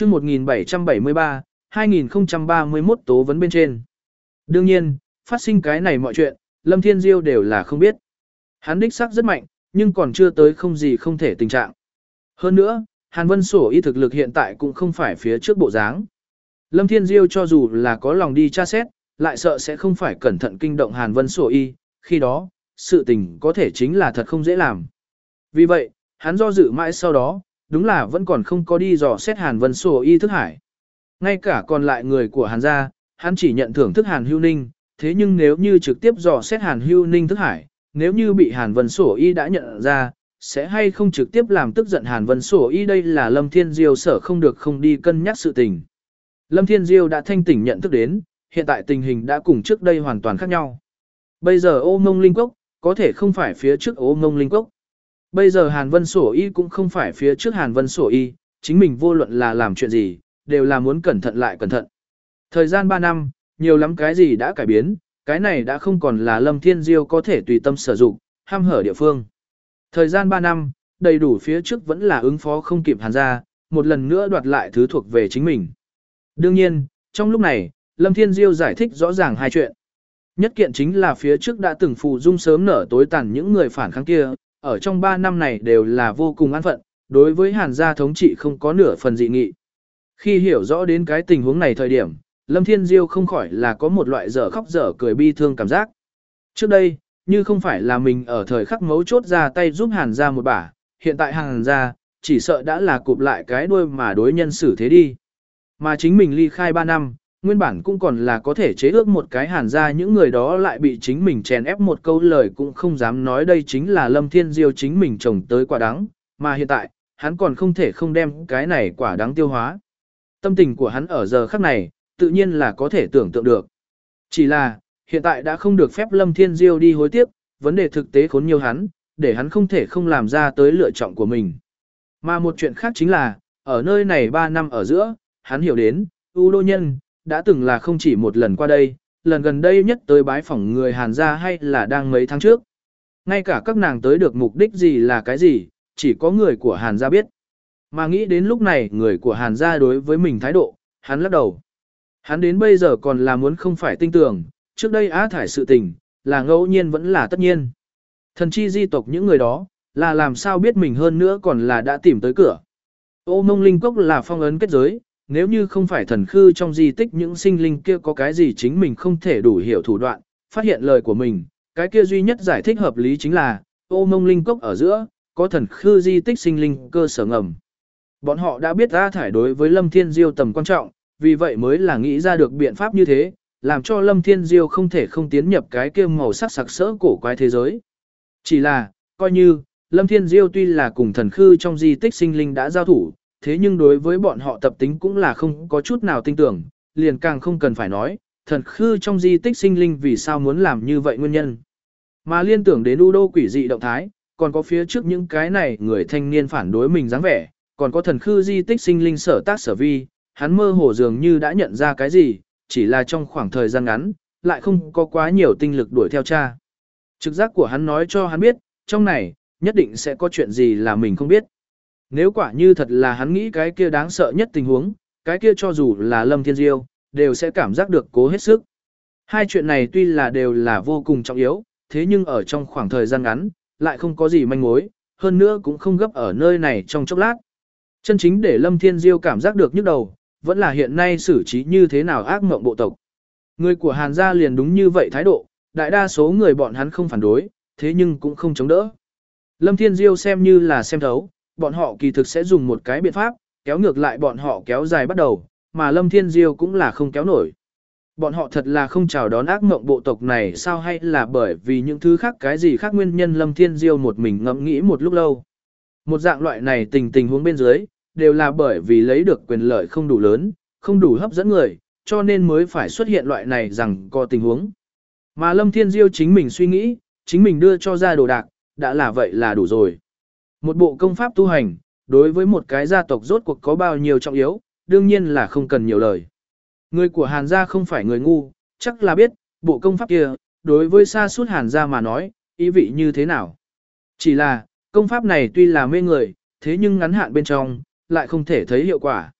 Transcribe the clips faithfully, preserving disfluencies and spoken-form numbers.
chương một nghìn bảy trăm bảy mươi ba, hai nghìn không trăm ba mươi mốt tố vấn bên trên. Đương nhiên, phát sinh cái này mọi chuyện, Lâm Thiên Diêu đều là không biết. Hắn đích xác rất mạnh, nhưng còn chưa tới không gì không thể tình trạng. Hơn nữa, Hàn Vân Sổ y thực lực hiện tại cũng không phải phía trước bộ dáng. Lâm Thiên Diêu cho dù là có lòng đi tra xét, lại sợ sẽ không phải cẩn thận kinh động Hàn Vân Sổ y, khi đó, sự tình có thể chính là thật không dễ làm. Vì vậy, hắn do dự mãi sau đó, đúng là vẫn còn không có đi dò xét Hàn Vân Sổ y thức hải. Ngay cả còn lại người của Hàn gia, hắn chỉ nhận thưởng thức Hàn Hưu Ninh, thế nhưng nếu như trực tiếp dò xét Hàn Hưu Ninh thức hải, nếu như bị Hàn Vân Sổ y đã nhận ra, sẽ hay không trực tiếp làm tức giận Hàn Vân Sổ y, đây là Lâm Thiên Diêu sở không được không đi cân nhắc sự tình. Lâm Thiên Diêu đã thanh tỉnh nhận thức đến, hiện tại tình hình đã cùng trước đây hoàn toàn khác nhau. Bây giờ Ô Mông Linh Cốc, có thể không phải phía trước Ô Mông Linh Cốc. Bây giờ Hàn Vân Sổ y cũng không phải phía trước Hàn Vân Sổ y, chính mình vô luận là làm chuyện gì, đều là muốn cẩn thận lại cẩn thận. Thời gian ba năm, nhiều lắm cái gì đã cải biến, cái này đã không còn là Lâm Thiên Diêu có thể tùy tâm sử dụng, ham hở địa phương. Thời gian ba năm, đầy đủ phía trước vẫn là ứng phó không kịp Hàn gia, một lần nữa đoạt lại thứ thuộc về chính mình. Đương nhiên, trong lúc này, Lâm Thiên Diêu giải thích rõ ràng hai chuyện. Nhất kiện chính là phía trước đã từng phù dung sớm nở tối tàn những người phản kháng kia, ở trong ba năm này đều là vô cùng an phận, đối với Hàn gia thống trị không có nửa phần dị nghị. Khi hiểu rõ đến cái tình huống này thời điểm, Lâm Thiên Diêu không khỏi là có một loại dở khóc dở cười bi thương cảm giác. Trước đây, như không phải là mình ở thời khắc mấu chốt ra tay giúp Hàn gia một bả, hiện tại Hàn gia chỉ sợ đã là cụp lại cái đuôi mà đối nhân xử thế đi. Mà chính mình ly khai ba năm, nguyên bản cũng còn là có thể chế ước một cái Hàn gia, những người đó lại bị chính mình chèn ép một câu lời cũng không dám nói, đây chính là Lâm Thiên Diêu chính mình trồng tới quả đắng, mà hiện tại, hắn còn không thể không đem cái này quả đắng tiêu hóa. Tâm tình của hắn ở giờ khắc này, tự nhiên là có thể tưởng tượng được. Chỉ là, hiện tại đã không được phép Lâm Thiên Diêu đi hối tiếc, vấn đề thực tế khốn nhiều hắn, để hắn không thể không làm ra tới lựa chọn của mình. Mà một chuyện khác chính là, ở nơi này ba năm ở giữa, hắn hiểu đến, U Đô Nhân, đã từng là không chỉ một lần qua đây, lần gần đây nhất tới bái phỏng người Hàn gia hay là đang mấy tháng trước. Ngay cả các nàng tới được mục đích gì là cái gì, chỉ có người của Hàn gia biết. Mà nghĩ đến lúc này người của Hàn gia đối với mình thái độ, hắn lắc đầu. Hắn đến bây giờ còn là muốn không phải tin tưởng, trước đây á thải sự tình, là ngẫu nhiên vẫn là tất nhiên. Thần chi di tộc những người đó, là làm sao biết mình hơn nữa còn là đã tìm tới cửa. Ô Mông Linh Cốc là phong ấn kết giới, nếu như không phải thần khư trong di tích những sinh linh kia có cái gì chính mình không thể đủ hiểu thủ đoạn, phát hiện lời của mình, cái kia duy nhất giải thích hợp lý chính là, Ô Mông Linh Cốc ở giữa, có thần khư di tích sinh linh cơ sở ngầm. Bọn họ đã biết á thải đối với Lâm Thiên Diêu tầm quan trọng, vì vậy mới là nghĩ ra được biện pháp như thế, làm cho Lâm Thiên Diêu không thể không tiến nhập cái kia màu sắc sặc sỡ cổ quái thế giới. Chỉ là, coi như, Lâm Thiên Diêu tuy là cùng thần khư trong di tích sinh linh đã giao thủ, thế nhưng đối với bọn họ tập tính cũng là không có chút nào tin tưởng, liền càng không cần phải nói, thần khư trong di tích sinh linh vì sao muốn làm như vậy nguyên nhân. Mà liên tưởng đến U Đô quỷ dị động thái, còn có phía trước những cái này người thanh niên phản đối mình dáng vẻ, còn có thần khư di tích sinh linh sở tác sở vi, hắn mơ hồ dường như đã nhận ra cái gì, chỉ là trong khoảng thời gian ngắn, lại không có quá nhiều tinh lực đuổi theo cha. Trực giác của hắn nói cho hắn biết, trong này, nhất định sẽ có chuyện gì là mình không biết. Nếu quả như thật là hắn nghĩ cái kia đáng sợ nhất tình huống, cái kia cho dù là Lâm Thiên Diêu, đều sẽ cảm giác được cố hết sức. Hai chuyện này tuy là đều là vô cùng trọng yếu, thế nhưng ở trong khoảng thời gian ngắn, lại không có gì manh mối, hơn nữa cũng không gấp ở nơi này trong chốc lát. Chân chính để Lâm Thiên Diêu cảm giác được nhức đầu, vẫn là hiện nay xử trí như thế nào ác mộng bộ tộc. Người của Hàn gia liền đúng như vậy thái độ, đại đa số người bọn hắn không phản đối, thế nhưng cũng không chống đỡ. Lâm Thiên Diêu xem như là xem thấu, bọn họ kỳ thực sẽ dùng một cái biện pháp, kéo ngược lại bọn họ kéo dài bắt đầu, mà Lâm Thiên Diêu cũng là không kéo nổi. Bọn họ thật là không chào đón ác mộng bộ tộc này sao, hay là bởi vì những thứ khác cái gì khác nguyên nhân. Lâm Thiên Diêu một mình ngẫm nghĩ một lúc lâu. Một dạng loại này tình tình huống bên dưới, đều là bởi vì lấy được quyền lợi không đủ lớn, không đủ hấp dẫn người, cho nên mới phải xuất hiện loại này rằng có tình huống. Mà Lâm Thiên Diêu chính mình suy nghĩ, chính mình đưa cho ra đồ đạc, đã là vậy là đủ rồi. Một bộ công pháp tu hành, đối với một cái gia tộc rốt cuộc có bao nhiêu trọng yếu, đương nhiên là không cần nhiều lời. Người của Hàn gia không phải người ngu, chắc là biết, bộ công pháp kia, đối với sa sút Hàn gia mà nói, ý vị như thế nào. Chỉ là, công pháp này tuy là mê người, thế nhưng ngắn hạn bên trong, lại không thể thấy hiệu quả.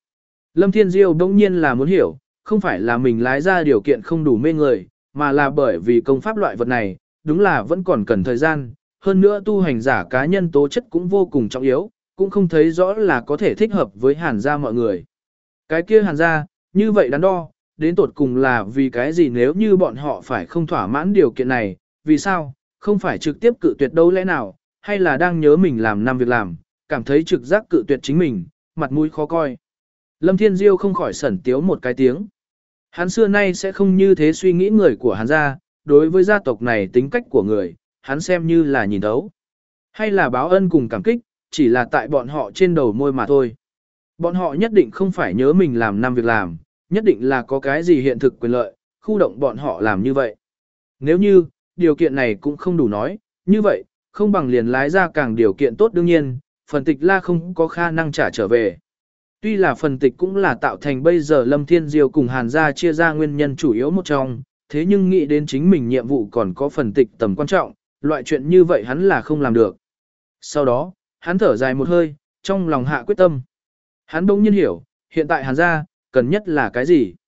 Lâm Thiên Diêu đông nhiên là muốn hiểu, không phải là mình lái ra điều kiện không đủ mê người, mà là bởi vì công pháp loại vật này, đúng là vẫn còn cần thời gian, hơn nữa tu hành giả cá nhân tố chất cũng vô cùng trọng yếu, cũng không thấy rõ là có thể thích hợp với hàn gia mọi người. Cái kia hàn gia, như vậy đắn đo, đến tột cùng là vì cái gì nếu như bọn họ phải không thỏa mãn điều kiện này, vì sao, không phải trực tiếp cự tuyệt đâu lẽ nào, hay là đang nhớ mình làm năm việc làm, cảm thấy trực giác cự tuyệt chính mình, mặt mũi khó coi. Lâm Thiên Diêu không khỏi sẩn tiếu một cái tiếng. Hắn xưa nay sẽ không như thế suy nghĩ người của hắn gia, đối với gia tộc này tính cách của người, hắn xem như là nhìn thấu. Hay là báo ân cùng cảm kích, chỉ là tại bọn họ trên đầu môi mà thôi. Bọn họ nhất định không phải nhớ mình làm năm việc làm, nhất định là có cái gì hiện thực quyền lợi, khu động bọn họ làm như vậy. Nếu như, điều kiện này cũng không đủ nói, như vậy, không bằng liền lái ra càng điều kiện tốt đương nhiên, phần tịch la không có khả năng trả trở về. Tuy là phần tịch cũng là tạo thành bây giờ Lâm Thiên Diêu cùng Hàn gia chia ra nguyên nhân chủ yếu một trong, thế nhưng nghĩ đến chính mình nhiệm vụ còn có phần tịch tầm quan trọng, loại chuyện như vậy hắn là không làm được. Sau đó, hắn thở dài một hơi, trong lòng hạ quyết tâm. Hắn bỗng nhiên hiểu, hiện tại Hàn gia, cần nhất là cái gì?